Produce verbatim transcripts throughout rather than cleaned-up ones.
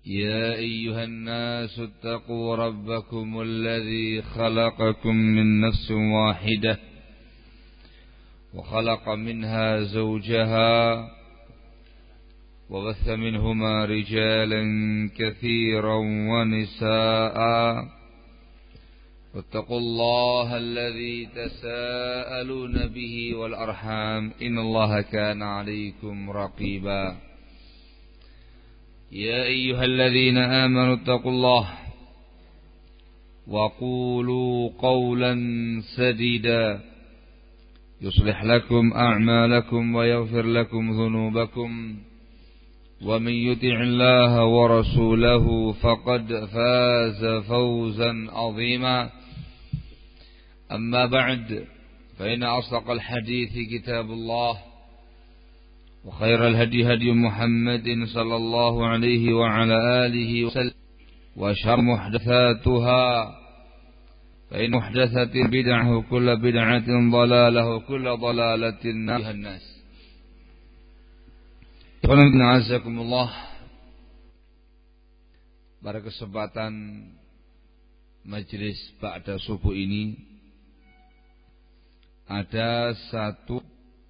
يا أيها الناس اتقوا ربكم الذي خلقكم من نفس واحدة وخلق منها زوجها وبث منهما رجالا كثيرا ونساء واتقوا الله الذي تساءلون به والأرحام إن الله كان عليكم رقيبا يا أيها الذين آمنوا اتقوا الله وقولوا قولا سديدا يصلح لكم أعمالكم ويغفر لكم ذنوبكم ومن يطع الله ورسوله فقد فاز فوزا عظيما أما بعد فإن أصدق الحديث كتاب الله وخير الهدي هدي محمد صلى الله عليه وعلى آله وسلم وشر محدثاتها فإن محدثة بدعة وكل بدعة ضلالة وكل ضلالة فيها الناس. Azakumullah. Pada kesempatan majelis ba'da subuh ini ada satu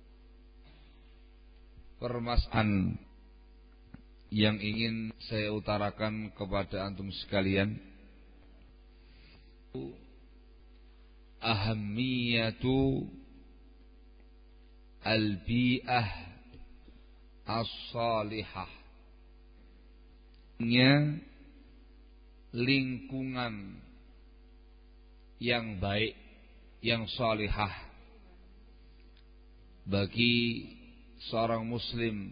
permasalahan yang ingin saya utarakan kepada antum sekalian. Ahammiyatu al-bi'ah as-salihah, nya lingkungan yang baik, yang salihah bagi seorang muslim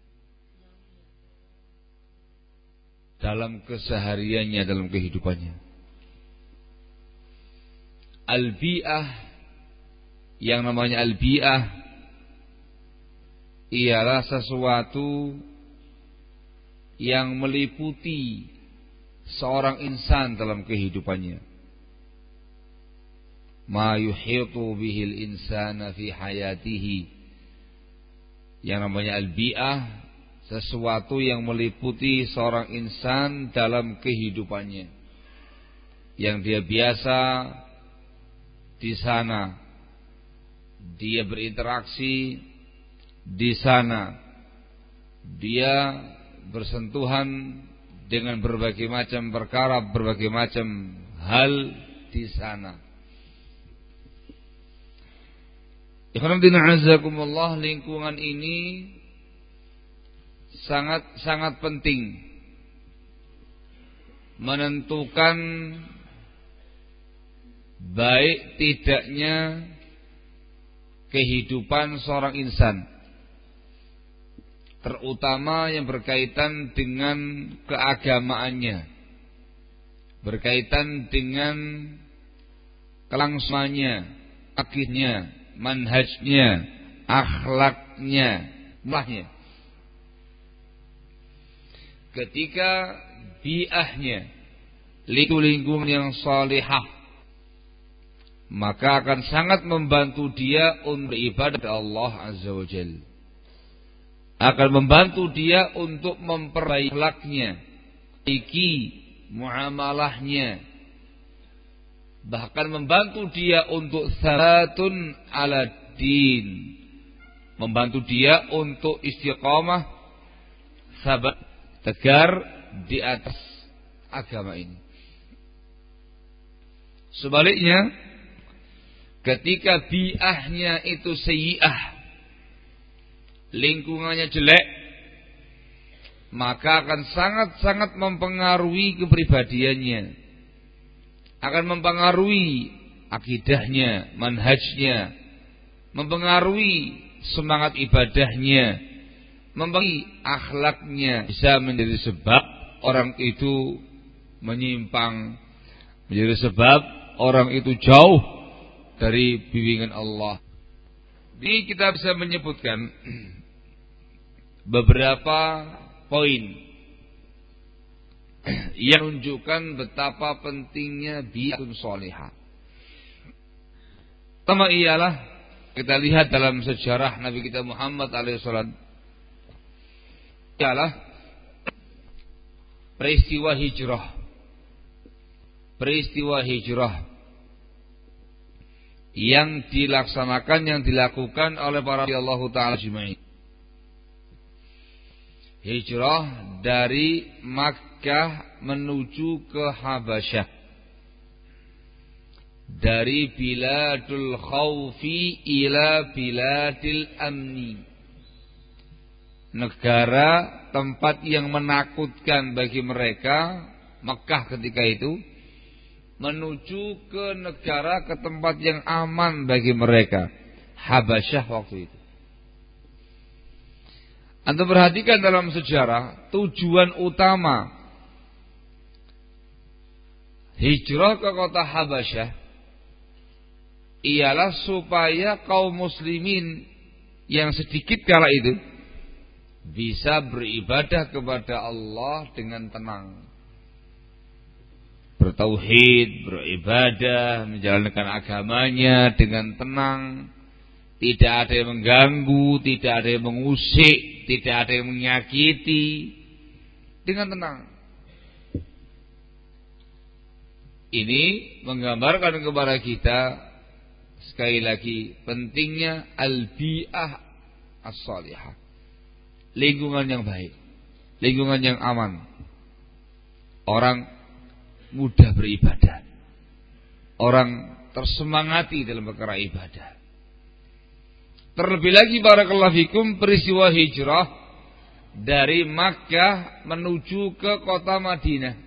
dalam kesehariannya, dalam kehidupannya. Al-bi'ah, yang namanya al-bi'ah ialah sesuatu yang meliputi seorang insan dalam kehidupannya. Ma yuhitu bihil insana fi hayatihi. Yang namanya al-bi'ah, sesuatu yang meliputi seorang insan dalam kehidupannya, yang dia biasa di sana, dia berinteraksi di sana, dia bersentuhan dengan berbagai macam perkara, berbagai macam hal di sana. Ikhwanuddin, lingkungan ini sangat sangat penting menentukan baik tidaknya kehidupan seorang insan, terutama yang berkaitan dengan keagamaannya, berkaitan dengan kelangsungannya, akidnya, manhajnya, akhlaknya, mahnya. Ketika bi'ahnya lingkungan yang salihah, maka akan sangat membantu dia untuk beribadah kepada Allah Azza wa Jalla, akan membantu dia untuk memperbaiki akhlaknya, perbaiki muamalahnya, bahkan membantu dia untuk sabatun ala din, membantu dia untuk istiqamah, sabat, tegar di atas agama ini. Sebaliknya, ketika bi'ahnya itu sayyi'ah, lingkungannya jelek, maka akan sangat-sangat mempengaruhi kepribadiannya, akan mempengaruhi akidahnya, manhajnya, mempengaruhi semangat ibadahnya, mempengaruhi akhlaknya, bisa menjadi sebab orang itu menyimpang, menjadi sebab orang itu jauh dari bimbingan Allah. Ini kita bisa menyebutkan beberapa poin yang menunjukkan betapa pentingnya bi'atun sholihah. Pertama ialah kita lihat dalam sejarah Nabi kita Muhammad alaihi salam, ialah peristiwa hijrah. Peristiwa hijrah yang dilaksanakan, yang dilakukan oleh para Allah Ta'ala ajma'in. Hijrah dari Makkah menuju ke Habasyah, dari biladul khawfi ila biladil amni, negara tempat yang menakutkan bagi mereka, Makkah ketika itu, menuju ke negara, ke tempat yang aman bagi mereka, Habasyah waktu itu. Anda perhatikan dalam sejarah, tujuan utama hijrah ke kota Habasyah ialah supaya kaum muslimin yang sedikit kala itu bisa beribadah kepada Allah dengan tenang, bertauhid, beribadah, menjalankan agamanya dengan tenang, tidak ada yang mengganggu, tidak ada yang mengusik, tidak ada yang menyakiti, dengan tenang. Ini menggambarkan kepada kita sekali lagi pentingnya al-bi'ah as-salihah, lingkungan yang baik, lingkungan yang aman. Orang mudah beribadah, orang tersemangati dalam perkara ibadah. Terlebih lagi barakallahu fikum, peristiwa hijrah dari Makkah menuju ke kota Madinah,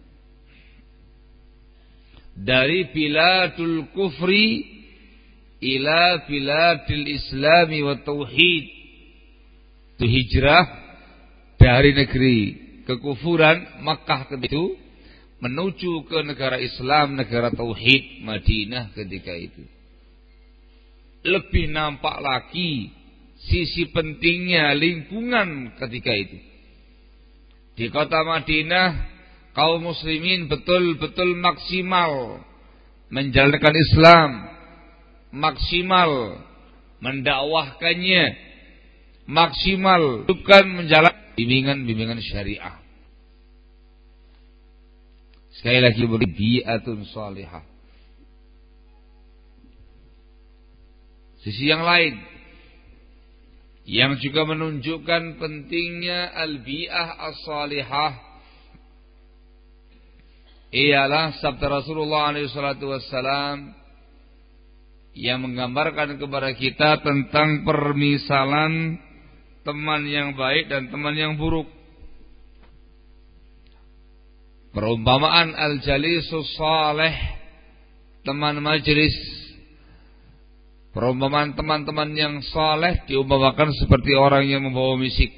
dari biladul kufri ila biladil islami wa tauhid. Itu hijrah dari negeri kekufuran Makkah ketika itu menuju ke negara Islam, negara tauhid, Madinah ketika itu. Lebih nampak lagi sisi pentingnya lingkungan ketika itu. Di kota Madinah kaum muslimin betul-betul maksimal menjalankan Islam, maksimal mendakwahkannya, maksimal bukan menjalankan bimbingan-bimbingan syariah. Sekali lagi bi'atun salihah. Sisi yang lain yang juga menunjukkan pentingnya al-bi'ah as-salihah ialah sabda Rasulullah alaihi salatu wassalam yang menggambarkan kepada kita tentang permisalan teman yang baik dan teman yang buruk. Perumpamaan al-jalisus salih, teman majelis. Perumpamaan teman-teman yang saleh diumpamakan seperti orang yang membawa misik.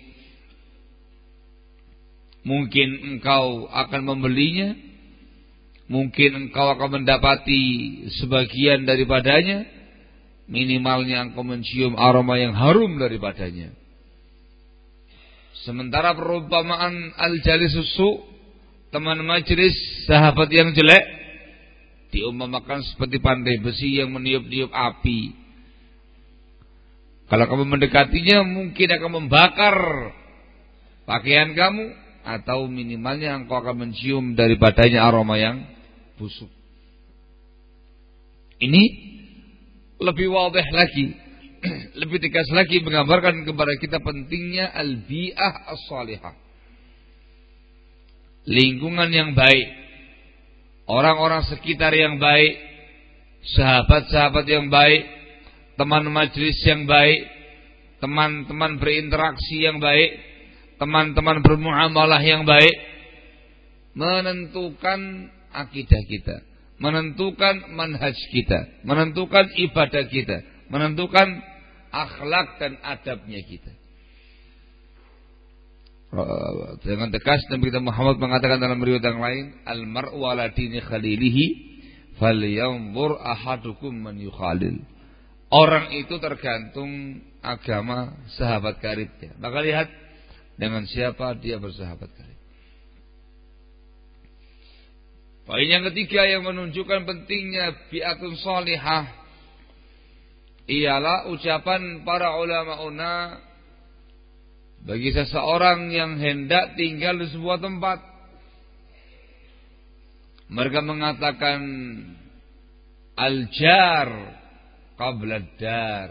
Mungkin engkau akan membelinya, mungkin engkau akan mendapati sebagian daripadanya, minimalnya engkau mencium aroma yang harum daripadanya. Sementara perumpamaan al-jalisus su', teman majelis, sahabat yang jelek, diumpamakan seperti pandai besi yang meniup-niup api. Kalau kamu mendekatinya mungkin akan membakar pakaian kamu, atau minimalnya engkau akan mencium daripadanya aroma yang busuk. Ini lebih wadih lagi, lebih tegas lagi menggambarkan kepada kita pentingnya al-bi'ah as-salihah, lingkungan yang baik, orang-orang sekitar yang baik, sahabat-sahabat yang baik, teman majelis yang baik, teman-teman berinteraksi yang baik, teman-teman bermuamalah yang baik, menentukan akidah kita, menentukan manhaj kita, menentukan ibadah kita, menentukan akhlak dan adabnya kita. Dengan tegas Nabi kita Muhammad mengatakan dalam riwayat yang lain, al-mar'u ala dini khalilihi falyanzur ahadukum man yukhalil. Orang itu tergantung agama sahabat karibnya. Maka lihat dengan siapa dia bersahabat karib. Poin yang ketiga yang menunjukkan pentingnya bi'atun salihah ialah ucapan para ulama-una bagi seseorang yang hendak tinggal di sebuah tempat, Mereka mengatakan al-jar qabla ad-dar.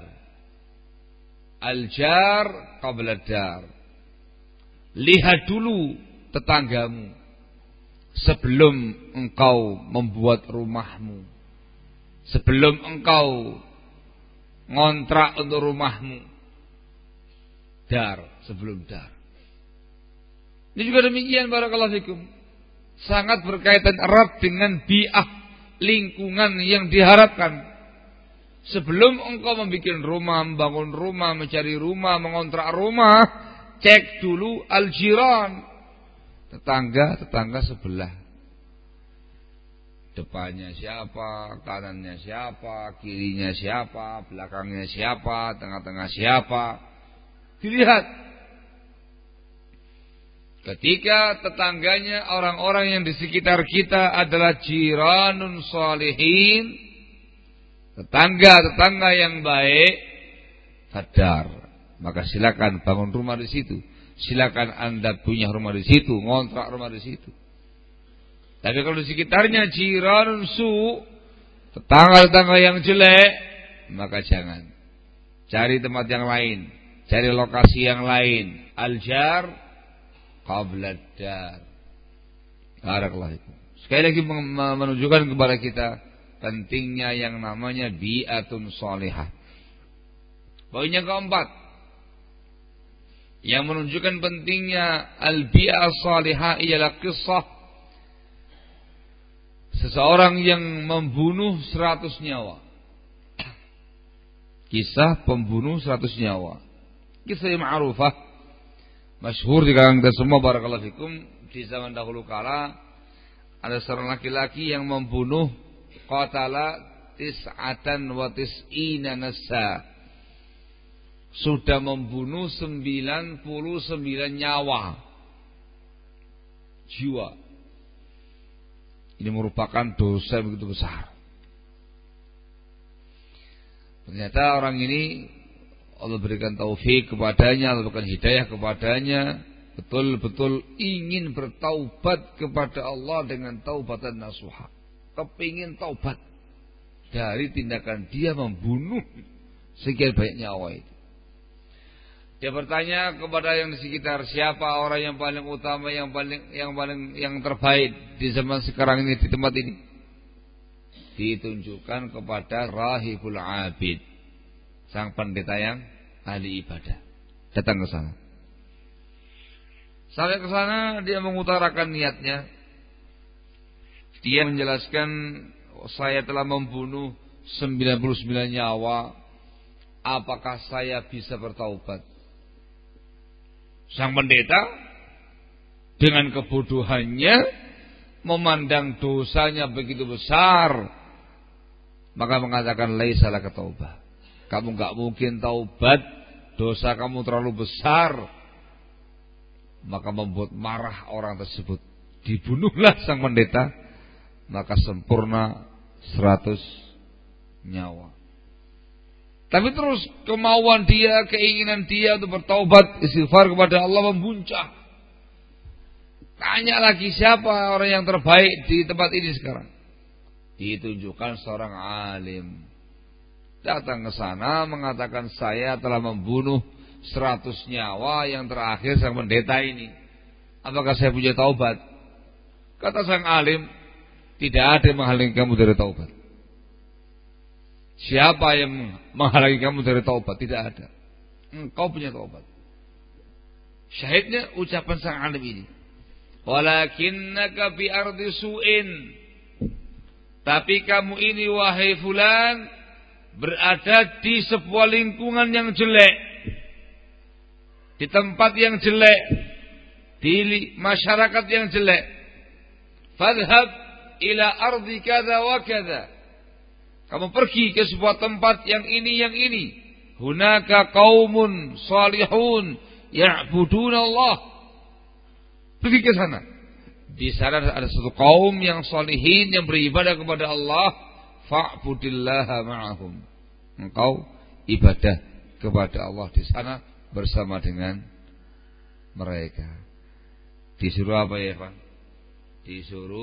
Al-jar qabla ad-dar. Lihat dulu tetanggamu sebelum engkau membuat rumahmu. Sebelum engkau ngontrak untuk rumahmu. Dar, sebelum dar. Ini juga demikian, barakallahu fikum. Sangat berkaitan erat dengan bi'ah, lingkungan yang diharapkan. Sebelum engkau membuat rumah, membangun rumah, mencari rumah, mengontrak rumah, cek dulu al-jiran, tetangga-tetangga sebelah. Depannya siapa, kanannya siapa, kirinya siapa, belakangnya siapa, tengah-tengah siapa. Dilihat. Ketika tetangganya orang-orang yang di sekitar kita adalah jiranun sholihin, tetangga-tetangga yang baik, sadar, maka silakan bangun rumah di situ. Silakan Anda punya rumah di situ, ngontrak rumah di situ. Tapi kalau di sekitarnya jiranun su, tetangga-tetangga yang jelek, maka jangan. Cari tempat yang lain, cari lokasi yang lain. Al-jar qabla ad-dar. Barakallahu fikum. Sekali lagi menunjukkan kepada kita pentingnya yang namanya bi'atun shalihah. Poin yang keempat yang menunjukkan pentingnya al-bi'ah shalihah ialah kisah seseorang yang membunuh seratus nyawa. Kisah pembunuh seratus nyawa. Kisah yang ma'rufah, masyhur di kalangan kita semua, barakallahu fikum. Di zaman dahulu kala ada seorang laki-laki yang membunuh qatala tis'atan wa tis'ina nasa. Sudah membunuh sembilan puluh sembilan nyawa, jiwa. Ini merupakan dosa yang begitu besar. Ternyata orang ini Allah berikan taufik kepadanya, Allah berikan hidayah kepadanya, betul-betul ingin bertaubat kepada Allah dengan taubatan nasuha. Kepingin taubat dari tindakan dia membunuh sekian banyak nyawa itu. Dia bertanya kepada yang di sekitar, siapa orang yang paling utama, yang paling yang paling yang terbaik di zaman sekarang ini di tempat ini? Ditunjukkan kepada rahibul abid, sang pendeta yang ahli ibadah. Datang ke sana. Sampai ke sana dia mengutarakan niatnya. Dia menjelaskan, saya telah membunuh sembilan puluh sembilan nyawa. Apakah saya bisa bertaubat? Sang pendeta dengan kebodohannya memandang dosanya begitu besar, maka mengatakan laisa laka taubah. Kamu enggak mungkin taubat, dosa kamu terlalu besar. Maka membuat marah orang tersebut. Dibunuhlah sang pendeta, maka sempurna seratus nyawa. Tapi terus kemauan dia, keinginan dia untuk bertaubat, istighfar kepada Allah membuncah. Tanya lagi, siapa orang yang terbaik di tempat ini sekarang? Ditunjukkan seorang alim. Datang ke sana mengatakan, saya telah membunuh seratus nyawa, yang terakhir sang pendeta ini. Apakah saya punya taubat? Kata sang alim, tidak ada yang menghalangi kamu dari taubat. Siapa yang menghalangi kamu dari taubat? Tidak ada. Engkau punya taubat. Syahidnya ucapan sang alim ini. Walakinnaka bi ardi su'in. Tapi kamu ini wahai fulan berada di sebuah lingkungan yang jelek, di tempat yang jelek, di masyarakat yang jelek. Fadhhab ila ardi kada wa kada. Kamu pergi ke sebuah tempat yang ini, yang ini. Hunaka qaumun salihun ya'buduna Allah. Pergi ke sana. Di sana ada satu kaum yang salihin yang beribadah kepada Allah. Fa'budillaha ma'ahum. Engkau ibadah kepada Allah di sana bersama dengan mereka. Disuruh apa ya, Pak? Disuruh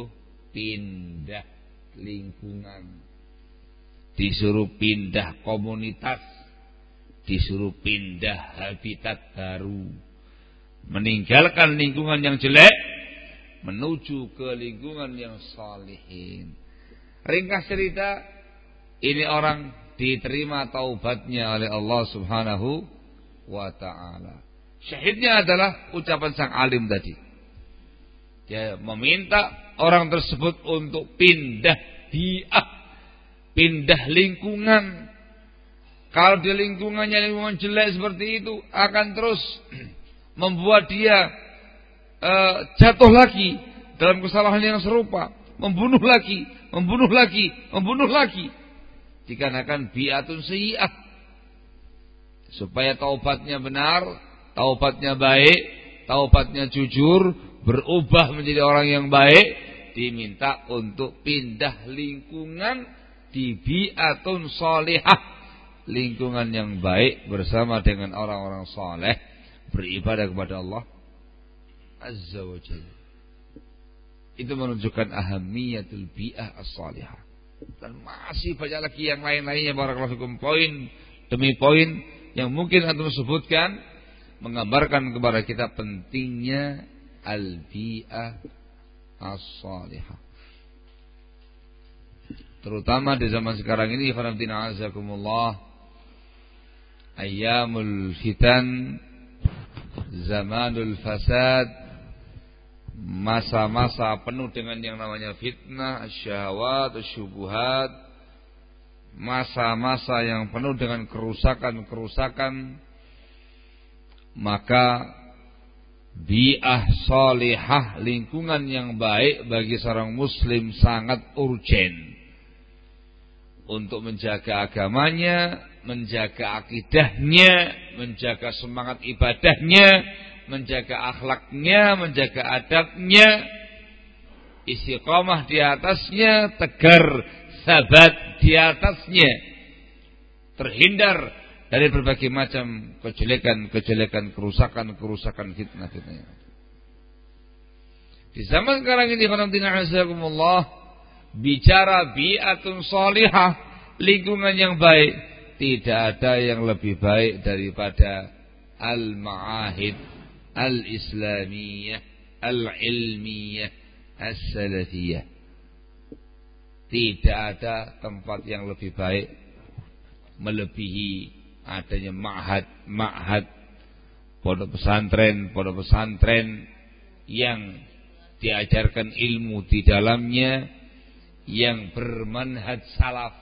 pindah lingkungan, disuruh pindah komunitas, disuruh pindah habitat baru, meninggalkan lingkungan yang jelek menuju ke lingkungan yang salihin. Ringkas cerita, ini orang diterima taubatnya oleh Allah Subhanahu wa ta'ala. Syahidnya adalah ucapan sang alim tadi. Dia meminta orang tersebut untuk pindah bi'ah, pindah lingkungan. Kalau di lingkungannya lingkungan jelek seperti itu, akan terus membuat dia uh, jatuh lagi dalam kesalahan yang serupa, membunuh lagi, membunuh lagi, membunuh lagi. Dikarenakan bi'atun sayyi'ah. Supaya taubatnya benar, taubatnya baik, taubatnya jujur, berubah menjadi orang yang baik, diminta untuk pindah lingkungan di bi'atun salihah, lingkungan yang baik bersama dengan orang-orang saleh, beribadah kepada Allah Azza wa Jalla. Itu menunjukkan ahamiyatul bi'ah as-salihah. Dan masih banyak lagi yang lain-lainnya, barakallahu fikum, poin demi poin yang mungkin antum sebutkan menggambarkan kepada kita pentingnya al-bi'ah as-salihah. Terutama di zaman sekarang ini, khonafdina azakumullah, ayyamul fitan, zamanul fasad, masa-masa penuh dengan yang namanya fitnah, syahwat, syubuhat, masa-masa yang penuh dengan kerusakan-kerusakan. Maka bi'ah salihah, lingkungan yang baik bagi seorang muslim sangat urgen untuk menjaga agamanya, menjaga akidahnya, menjaga semangat ibadahnya, menjaga akhlaknya, menjaga adabnya, istiqamah di atasnya, tegar sabat di atasnya, terhindar dari berbagai macam kejelekan-kejelekan, kerusakan-kerusakan, fitnah-fitnah. Di zaman sekarang ini, khonafdina azakumullah, bicara bi'atun salihah, lingkungan yang baik, tidak ada yang lebih baik daripada al-ma'ahid al-islamiyah, al-ilmiyah, as-salafiyah. Tidak ada tempat yang lebih baik melebihi adanya ma'had, ma'had, pondok pesantren, pondok pesantren yang diajarkan ilmu di dalamnya, yang bermanhaj salaf.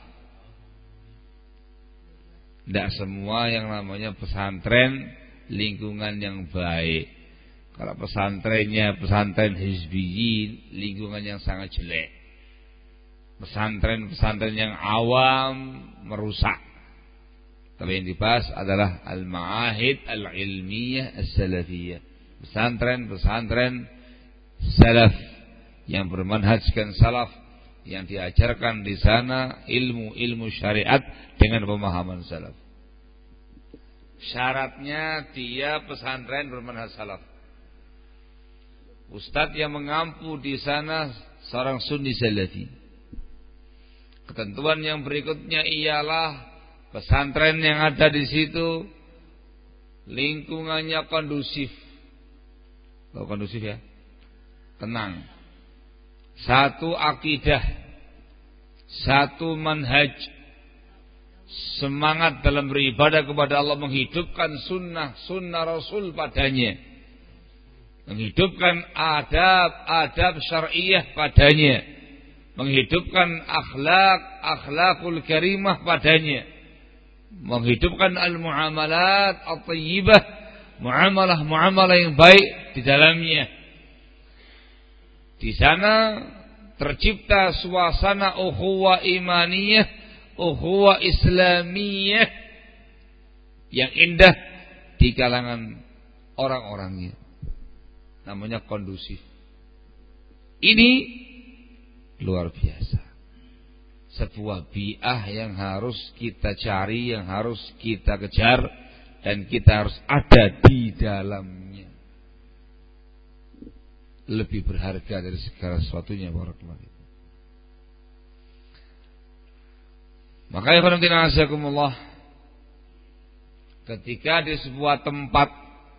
Tidak semua yang namanya pesantren lingkungan yang baik. Kalau pesantrennya pesantren hizbiyin, lingkungan yang sangat jelek. Pesantren-pesantren yang awam, merusak. Tapi yang dibahas adalah al-ma'ahid al-ilmiyah as-salafiyah. Pesantren-pesantren salaf yang bermanhajkan salaf, yang diajarkan di sana ilmu-ilmu syariat dengan pemahaman salaf. Syaratnya dia pesantren bermanhaj salaf. Ustadz yang mengampu di sana seorang sunni salafi. Ketentuan yang berikutnya ialah pesantren yang ada di situ lingkungannya kondusif. Tahu kondusif ya? Tenang. Satu akidah, satu manhaj, semangat dalam beribadah kepada Allah, menghidupkan sunnah, sunnah Rasul padanya, menghidupkan adab-adab syar'iyah padanya, menghidupkan akhlak, akhlakul karimah padanya, menghidupkan al-muamalat at-tayyibah, muamalah-muamalah yang baik di dalamnya. Di sana tercipta suasana ukhuwah imaniyah, ukhuwah islamiyah yang indah di kalangan orang-orangnya. Namanya kondusif. Ini luar biasa. Sebuah bi'ah yang harus kita cari, yang harus kita kejar, dan kita harus ada di dalamnya. Lebih berharga dari segala sesuatunya, barakallahu fikum. Maka ikhwan fillah azakumullah, ketika di sebuah tempat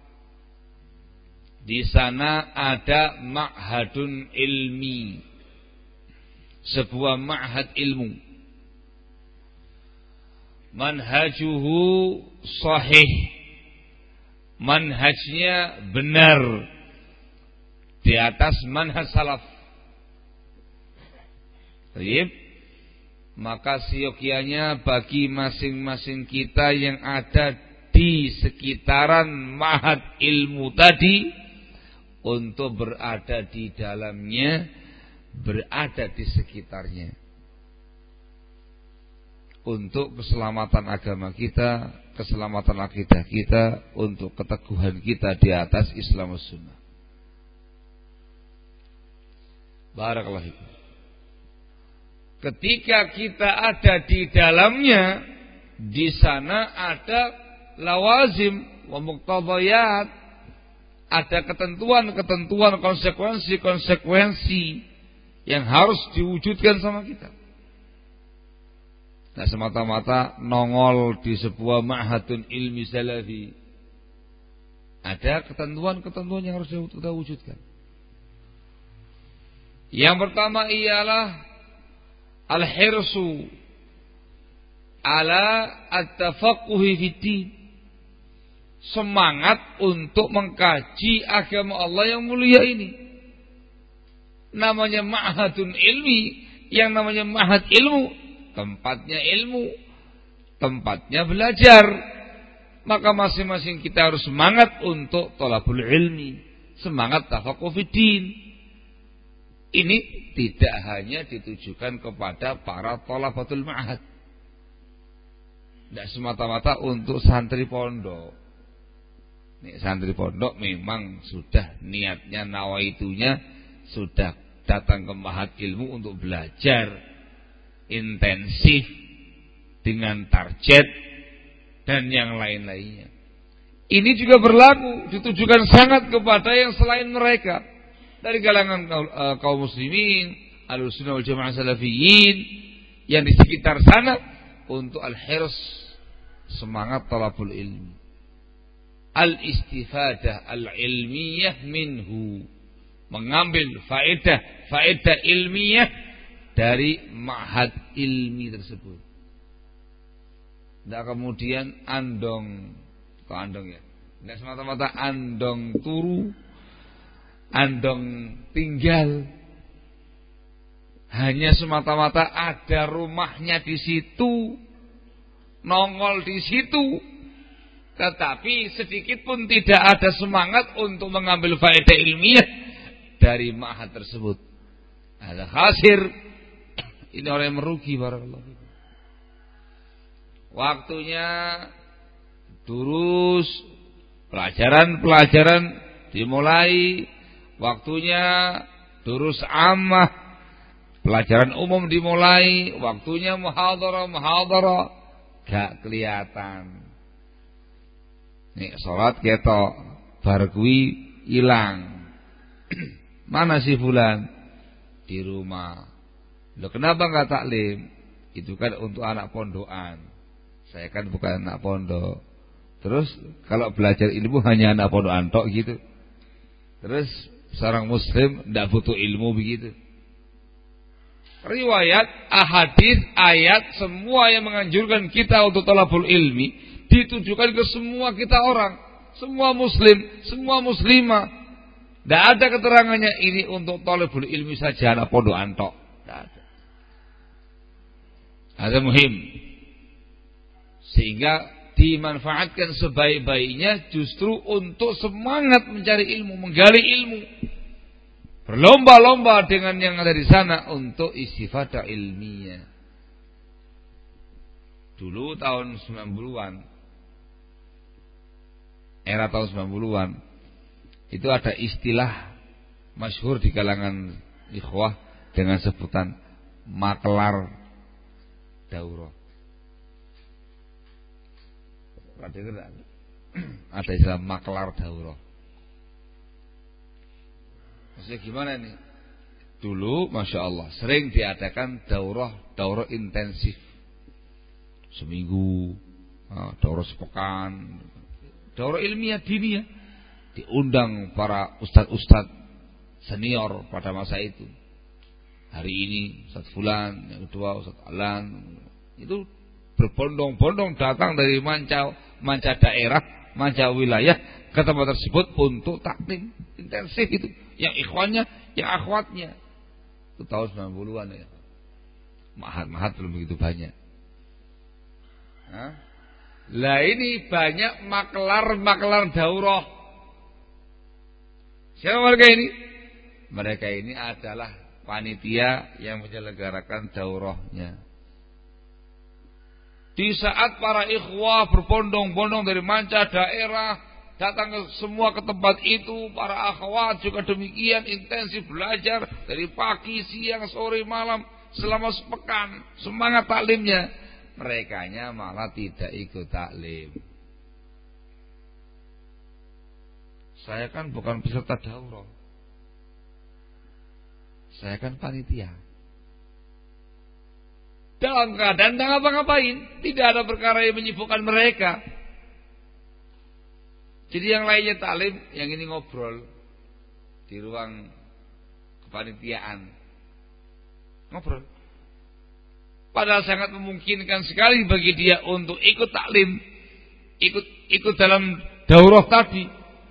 di sana ada ma'hadun ilmi, sebuah ma'had ilmu, manhajuhu sahih, manhajnya benar di atas manhaj salaf. Baik, maka siokianya bagi masing-masing kita yang ada di sekitaran ma'had ilmu tadi untuk berada di dalamnya, berada di sekitarnya, untuk keselamatan agama kita, keselamatan akidah kita, untuk keteguhan kita di atas Islam dan Sunnah. Barakallahu fikum. Ketika kita ada di dalamnya, di sana ada lawazim wa muqtadayat, ada ketentuan-ketentuan, konsekuensi-konsekuensi yang harus diwujudkan sama kita. Nah, semata-mata nongol di sebuah ma'hadun ilmi salafi, ada ketentuan-ketentuan yang harus kita wujudkan. Yang pertama ialah al-hirsu ala at-tafaqquhi fid-din, semangat untuk mengkaji agama Allah yang mulia ini. Namanya ma'hadun ilmi, yang namanya ma'had ilmu, tempatnya ilmu, tempatnya belajar. Maka masing-masing kita harus semangat untuk thalabul ilmi, semangat tafaqquh fid-din. Ini tidak hanya ditujukan kepada para thalabatul ma'had, tidak semata-mata untuk santri pondok. Nih, santri pondok memang sudah niatnya, nawaitunya sudah datang ke ma'had ilmu untuk belajar intensif dengan target dan yang lain-lainnya. Ini juga berlaku, ditujukan sangat kepada yang selain mereka dari kalangan uh, kaum muslimin, Ahlussunnah wal Jamaah salafiyin yang di sekitar sana, untuk al-hirs, semangat talabul ilmi, al-istifadah al-ilmiyah minhu, mengambil faedah faedah ilmiah dari ma'had ilmi tersebut. Tidak kemudian andong, kok andong ya? Tidak semata-mata andong turu, andong tinggal, hanya semata-mata ada rumahnya di situ, nongol di situ, tetapi sedikit pun tidak ada semangat untuk mengambil faedah ilmiah dari ma'had tersebut. Ada khasir, ini orang yang merugi. Barakallahu fikum. Waktunya durus, pelajaran-pelajaran dimulai, waktunya durus ammah, pelajaran umum dimulai, waktunya muhadharah, muhadharah, gak kelihatan. Nih salat ketok, bar kuwi ilang. Mana si fulan? Di rumah. Loh, kenapa enggak taklim? Itu kan untuk anak pondokan. Saya kan bukan anak pondok. Terus kalau belajar ilmu hanya anak pondokan tok gitu. Terus seorang muslim tidak butuh ilmu begitu. Riwayat, ahadits, ayat, semua yang menganjurkan kita untuk thalabul ilmi ditujukan ke semua kita orang, semua muslim, semua muslimah. Tidak ada keterangannya ini untuk thalabul ilmi saja anak pondok antok. Tidak ada. Ada muhim. Sehingga dimanfaatkan sebaik-baiknya justru untuk semangat mencari ilmu, menggali ilmu, berlomba-lomba dengan yang ada di sana untuk istifadah ilmiah. Dulu tahun sembilan puluhan, era tahun sembilan puluhan, itu ada istilah masyhur di kalangan ikhwah dengan sebutan maklar daurah. Ada istilah maklar daurah. Maksudnya gimana nih? Dulu Masya Allah sering diadakan daurah, daurah intensif. seminggu, daurah sepekan, daurah ilmiah diniyah, diundang para ustadz-ustadz senior pada masa itu. Hari ini Ustadz Fulan, yang kedua Ustadz Alan, itu berbondong-bondong datang dari manca manca daerah, manca wilayah ke tempat tersebut untuk taklim intensif itu. Yang ikhwannya, yang akhwatnya. Itu tahun sembilan puluhan ya. Mahat-mahat belum begitu banyak. Hah? Lah ini banyak maklar-maklar daurah. Siapa mereka ini? Mereka ini adalah panitia yang menyelenggarakan daurahnya. Di saat para ikhwah berbondong-bondong dari manca daerah datang ke semua ke tempat itu, para akhwat juga demikian intensif belajar dari pagi, siang, sore, malam selama sepekan, semangat taklimnya. Merekanya malah tidak ikut taklim. Saya kan bukan peserta daurah. Saya kan panitia. Dalam keadaan tak ngapa-ngapain, tidak ada perkara yang menyibukkan mereka. Jadi yang lainnya taklim, yang ini ngobrol di ruang kepanitiaan. Ngobrol. Padahal sangat memungkinkan sekali bagi dia untuk ikut taklim, ikut ikut dalam daurah tadi.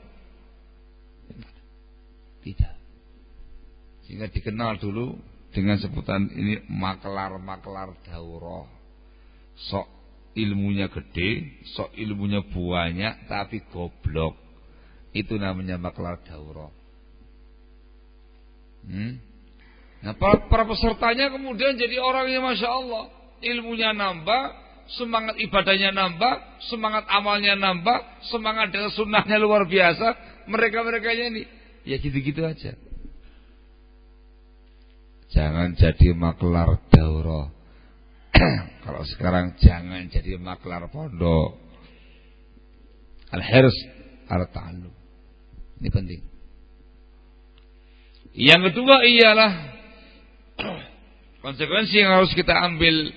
Tidak. Sehingga dikenal dulu dengan sebutan ini maklar-maklar daurah. Sok ilmunya gede, sok ilmunya banyak, tapi goblok. Itu namanya maklar daurah. Hmm? Nah, para, para pesertanya kemudian jadi orang yang masya Allah, ilmunya nambah, semangat ibadahnya nambah, semangat amalnya nambah, semangat dengan sunnahnya luar biasa. Mereka-merekanya ini ya gitu-gitu aja. Jangan jadi maklar daurah. Kalau sekarang jangan jadi maklar pondok. Al-hirs al-ta'allum. Ini penting. Yang kedua ialah konsekuensi yang harus kita ambil,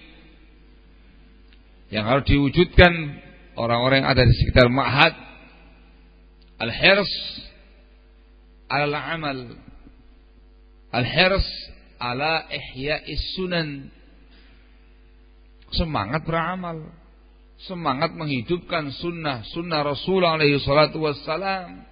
yang harus diwujudkan orang-orang yang ada di sekitar ma'had. Al-hirs al-amal. Al-hirs ala ihya'is sunan. Semangat beramal, semangat menghidupkan sunnah sunnah Rasulullah alaihi salatu wassalam.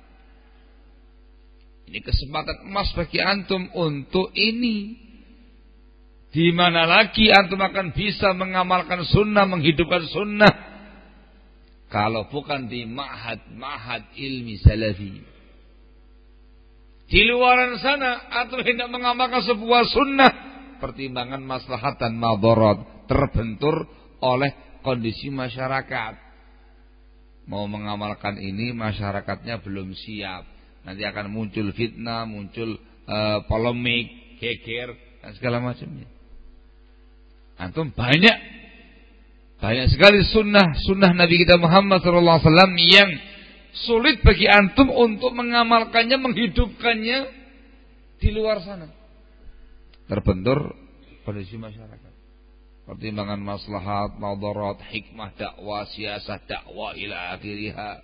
Ini kesempatan emas bagi antum untuk ini. Di mana lagi antum akan bisa mengamalkan sunnah, menghidupkan sunnah, kalau bukan di ma'had-ma'had ilmi salafi. Di luaran sana antum hendak mengamalkan sebuah sunnah, pertimbangan maslahat dan madarat terbentur oleh kondisi masyarakat. Mau mengamalkan ini, masyarakatnya belum siap. Nanti akan muncul fitnah, muncul uh, polemik, geger dan segala macamnya. Antum banyak banyak sekali sunnah sunnah Nabi kita Muhammad shallallahu alaihi wasallam yang sulit bagi antum untuk mengamalkannya, menghidupkannya di luar sana. Terbentur kondisi masyarakat. Pertimbangan maslahat, madarat, hikmah dakwah, siasah dakwah ila akhirih.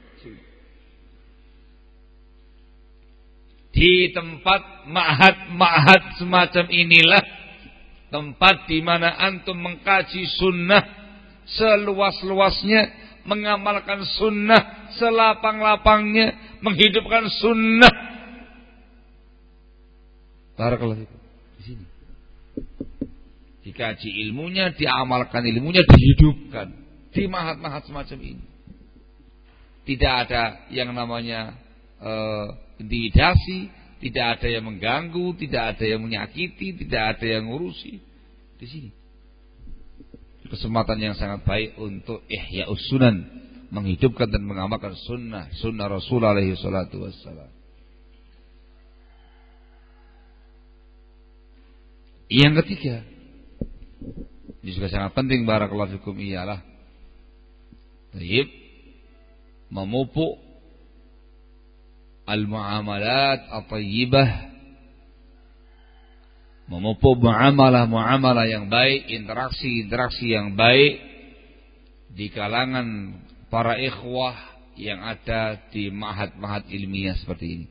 Di tempat ma'had-ma'had semacam inilah tempat di mana antum mengkaji sunnah seluas-luasnya, mengamalkan sunnah selapang-lapangnya, menghidupkan sunnah. Barakallahu fikum. Di sini dikaji ilmunya, diamalkan ilmunya, dihidupkan di ma'had-ma'had semacam ini. Tidak ada yang namanya uh, intimidasi, tidak ada yang mengganggu, tidak ada yang menyakiti, tidak ada yang ngurusi. Di sini kesempatan yang sangat baik untuk ihya'us sunan, menghidupkan dan mengamalkan sunnah sunnah Rasul alaihi salatu wassalam. Yang ketiga, ini juga sangat penting barakallahu fikum, ialah tayyib memupuk al-muamalat at-tayyibah, memupuk muamalah-muamalah yang baik, interaksi-interaksi yang baik di kalangan para ikhwah yang ada di ma'had-ma'had ilmiah seperti ini.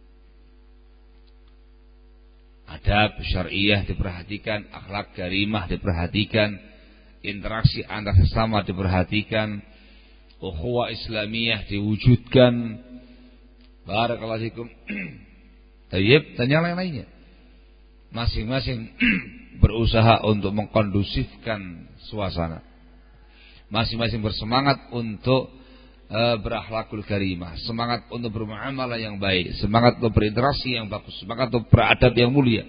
Adab syariah diperhatikan, akhlak karimah diperhatikan, interaksi antar sesama diperhatikan, ukhuwah islamiyah diwujudkan. Barakallahu fikum. Tayyib, dan yang lain-lainnya. Masing-masing berusaha untuk mengkondusifkan suasana. Masing-masing bersemangat untuk uh, berakhlakul karimah, semangat untuk bermuamalah yang baik, semangat untuk berinteraksi yang bagus, semangat untuk beradab yang mulia.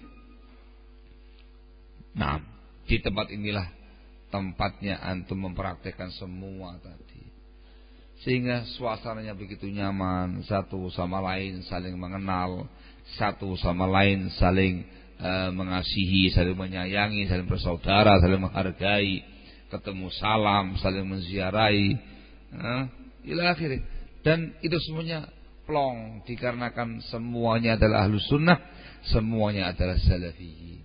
Nah, di tempat inilah tempatnya antum mempraktekkan semua tadi. Sehingga suasananya begitu nyaman, satu sama lain saling mengenal, satu sama lain saling uh, mengasihi, saling menyayangi, saling bersaudara, saling menghargai. Ketemu salam, saling menziarahi, nah, ila akhirnya. Dan itu semuanya plong dikarenakan semuanya adalah ahlus sunnah, semuanya adalah salafiyin.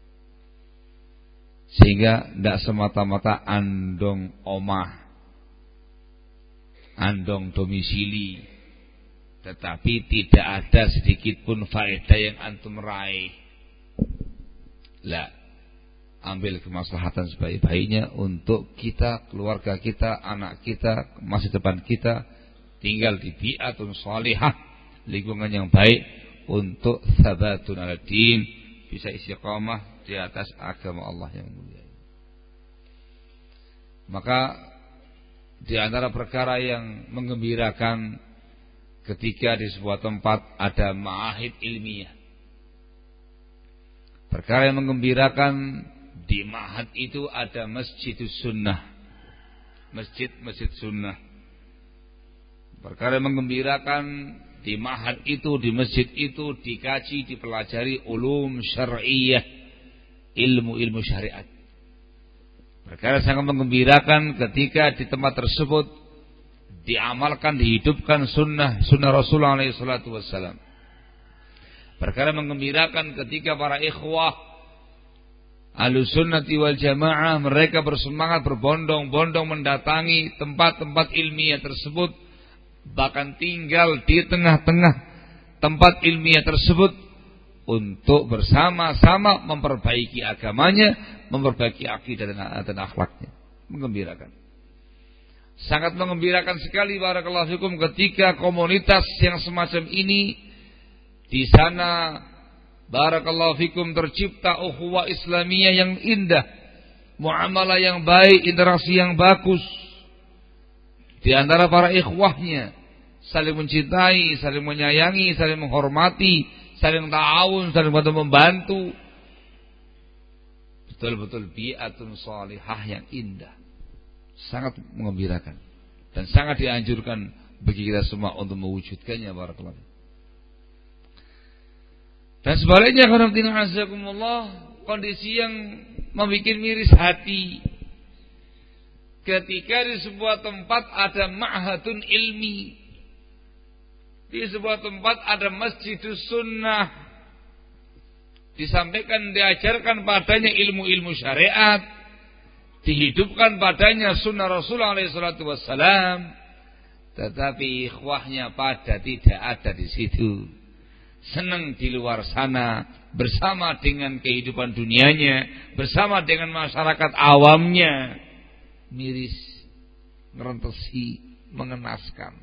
Sehingga tidak semata-mata andong omah, andong domisili, tetapi tidak ada sedikit pun faedah yang antum raih. Lah, ambil kemaslahatan sebaik-baiknya untuk kita, keluarga kita, anak kita, masa depan kita tinggal di bi'atun salihah, lingkungan yang baik untuk thabatun ala din, bisa istiqamah di atas agama Allah yang mulia. Maka di antara perkara yang menggembirakan ketika di sebuah tempat ada ma'ahid ilmiah, perkara yang menggembirakan di ma'had itu ada masjidus sunnah, masjid-masjid sunnah. Perkara yang menggembirakan di ma'had itu, di masjid itu dikaji, dipelajari ulum syar'iyyah, ilmu-ilmu syariat. Perkara sangat menggembirakan ketika di tempat tersebut diamalkan, dihidupkan sunnah, sunnah Rasulullah alaihi salatu wassalam. Perkara menggembirakan ketika para ikhwah Ahlus sunnati wal jamaah mereka bersemangat berbondong-bondong mendatangi tempat-tempat ilmiah tersebut, bahkan tinggal di tengah-tengah tempat ilmiah tersebut untuk bersama-sama memperbaiki agamanya, memperbaiki akidah dan, dan akhlaknya. Menggembirakan. Sangat menggembirakan sekali barakallahu fikum ketika komunitas yang semacam ini di sana barakallahu fikum tercipta ukhuwah islamiyah yang indah, muamalah yang baik, interaksi yang bagus di antara para ikhwahnya, saling mencintai, saling menyayangi, saling menghormati, saling ta'awun, saling bantu membantu. Betul-betul bi'atun salihah yang indah, sangat mengembirakan dan sangat dianjurkan bagi kita semua untuk mewujudkannya barakallahu fikum. Dan sebaliknya kondisi yang membuat miris hati ketika di sebuah tempat ada ma'hadun ilmi, di sebuah tempat ada masjidus sunnah, disampaikan, diajarkan padanya ilmu-ilmu syariat, dihidupkan padanya sunnah Rasulullah alaihi salatu wassalam, tetapi ikhwahnya pada tidak ada di situ. Senang di luar sana bersama dengan kehidupan dunianya, bersama dengan masyarakat awamnya. Miris, ngerentesi, mengenaskan.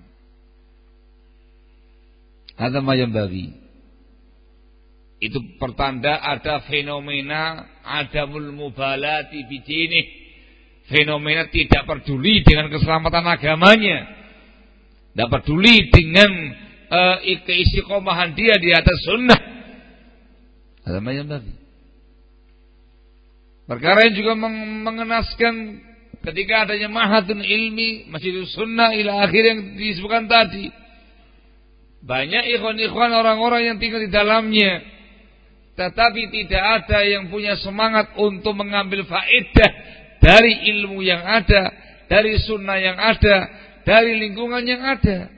Ada mayam babi. Itu pertanda ada fenomena adamul mubalati bidinih, fenomena tidak peduli dengan keselamatan agamanya, tidak peduli dengan Uh, keistiqomahan dia di atas sunnah. Ada macam tadi. Perkara yang juga meng- mengenaskan ketika adanya ma'hadun ilmi, masjidus sunnah ila akhir yang disebutkan tadi. Banyak ikhwan-ikhwan orang-orang yang tinggal di dalamnya, tetapi tidak ada yang punya semangat untuk mengambil faedah dari ilmu yang ada, dari sunnah yang ada, dari lingkungan yang ada.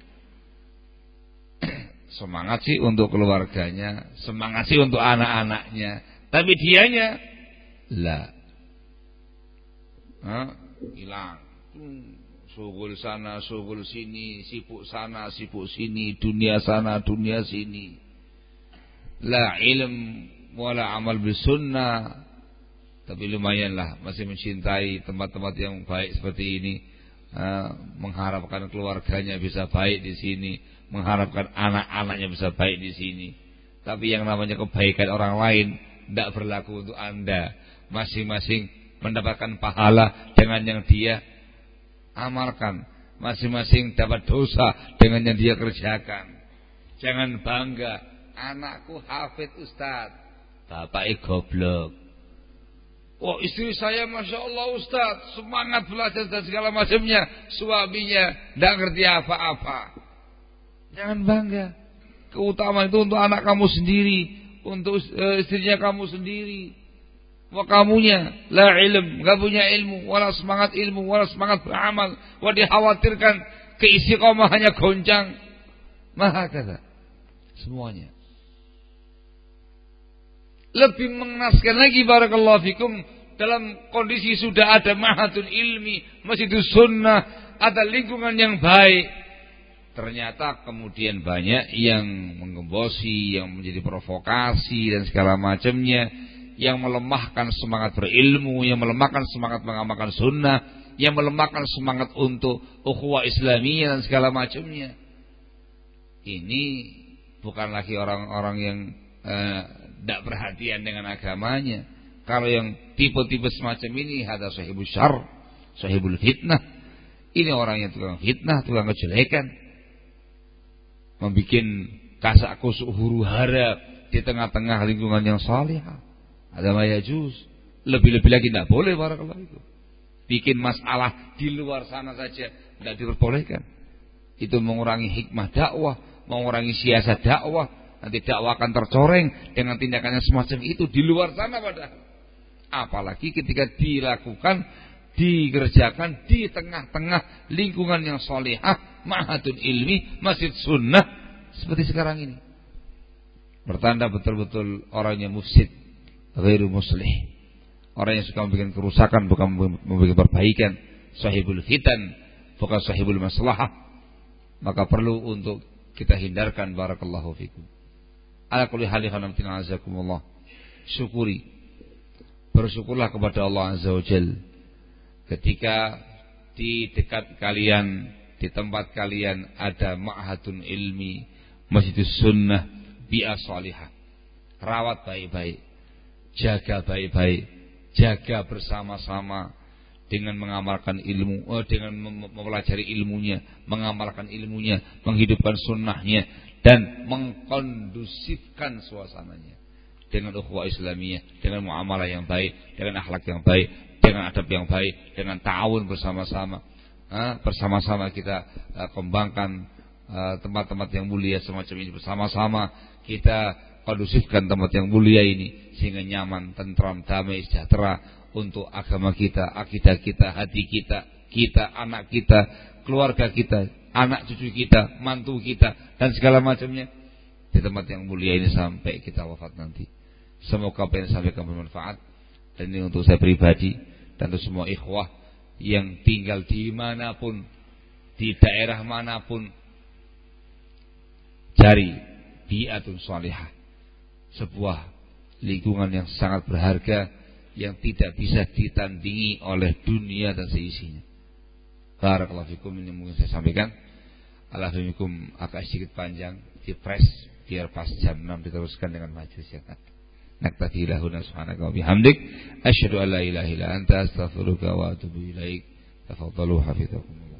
Semangat sih untuk keluarganya, semangat sih untuk anak-anaknya, tapi dianya lah, hilang. Hmm, sugul sana, sugul sini, sibuk sana, sibuk sini, dunia sana, dunia sini. La ilm wala amal bisunnah. Tapi lumayanlah masih mencintai tempat-tempat yang baik seperti ini. Uh, mengharapkan keluarganya bisa baik di sini, mengharapkan anak-anaknya bisa baik di sini. Tapi yang namanya kebaikan orang lain tidak berlaku untuk Anda. Masing-masing mendapatkan pahala dengan yang dia amalkan. Masing-masing dapat dosa dengan yang dia kerjakan. Jangan bangga, anakku hafid Ustaz, bapaknya goblok. Oh, istri saya Masya Allah Ustaz, semangat belajar dan segala macamnya. Suaminya tidak ngerti apa-apa. Jangan bangga. Keutamaan itu untuk anak kamu sendiri, untuk istrinya kamu sendiri. Wah, kamunya la ilm, gak punya ilmu, wala semangat ilmu, wala semangat beramal, wah dikhawatirkan keistiqomah hanya goncang. Maha kata semuanya. Lebih mengenaskan lagi barakallahu fikum, dalam kondisi sudah ada mahadun ilmi, masjidus sunnah, ada lingkungan yang baik, ternyata kemudian banyak yang menggembosi, yang menjadi provokasi dan segala macamnya, yang melemahkan semangat berilmu, yang melemahkan semangat mengamalkan sunnah, yang melemahkan semangat untuk ukhuwah Islamiyah dan segala macamnya. Ini bukan lagi orang-orang yang tidak eh, perhatian dengan agamanya. Kalau yang tipe-tipe semacam ini, ada sahibul syarr, sahibul fitnah. Ini orang yang tukang fitnah, tukang kejelekan, membikin kasak kusuk huru hara di tengah-tengah lingkungan yang salihah. Ada mayajuz. Lebih-lebih lagi tidak boleh barakallahu itu. Bikin masalah di luar sana saja tidak diperbolehkan. Itu mengurangi hikmah dakwah, mengurangi siasat dakwah. Nanti dakwah akan tercoreng dengan tindakannya semacam itu di luar sana padahal. Apalagi ketika dilakukan, dikerjakan di tengah-tengah lingkungan yang salihah, ma'hadun ilmi, masjid sunnah seperti sekarang ini. Bertanda betul-betul orangnya mufsid, ghairu muslih. Orang yang suka membuat kerusakan, bukan membuat perbaikan, sahibul fitan, bukan sahibul maslahah. Maka perlu untuk kita hindarkan barakallahu fikum. Ala kulli hal khanamtina azakumullah. Syukuri, bersyukurlah kepada Allah Azza wa Jalla ketika di dekat kalian, di tempat kalian ada ma'hadun ilmi, masjidus sunnah, bi'ah salihah. Rawat baik-baik, jaga baik-baik, jaga bersama-sama dengan mengamalkan ilmu, oh, dengan mempelajari ilmunya, mengamalkan ilmunya, menghidupkan sunnahnya, dan mengkondusifkan suasananya dengan ukhuwah Islamiyah, dengan muamalah yang baik, dengan akhlak yang baik, dengan adab yang baik, dengan ta'awun bersama-sama. Ha? Bersama-sama kita uh, kembangkan uh, tempat-tempat yang mulia semacam ini, bersama-sama kita kondusifkan tempat yang mulia ini sehingga nyaman, tentram, damai, sejahtera untuk agama kita, akidah kita, hati kita, kita, anak kita, keluarga kita, anak cucu kita, mantu kita, dan segala macamnya di tempat yang mulia ini sampai kita wafat nanti. Semoga apa yang disampaikan bermanfaat, dan ini untuk saya pribadi dan untuk semua ikhwah yang tinggal di manapun, di daerah manapun. Cari bi'atun salihah, sebuah lingkungan yang sangat berharga yang tidak bisa ditandingi oleh dunia dan seisinya. Barakallahu fikum, ini mungkin saya sampaikan. Alhamdulillah agak sedikit panjang, di press biar pas jam enam diteruskan dengan majelis yang ada. Naktafi lahuna subhanaka wa bihamdik asyhadu an la ilaha illa anta astaghfiruka wa atubu ilaik. Tafadhalu hafizakumullah.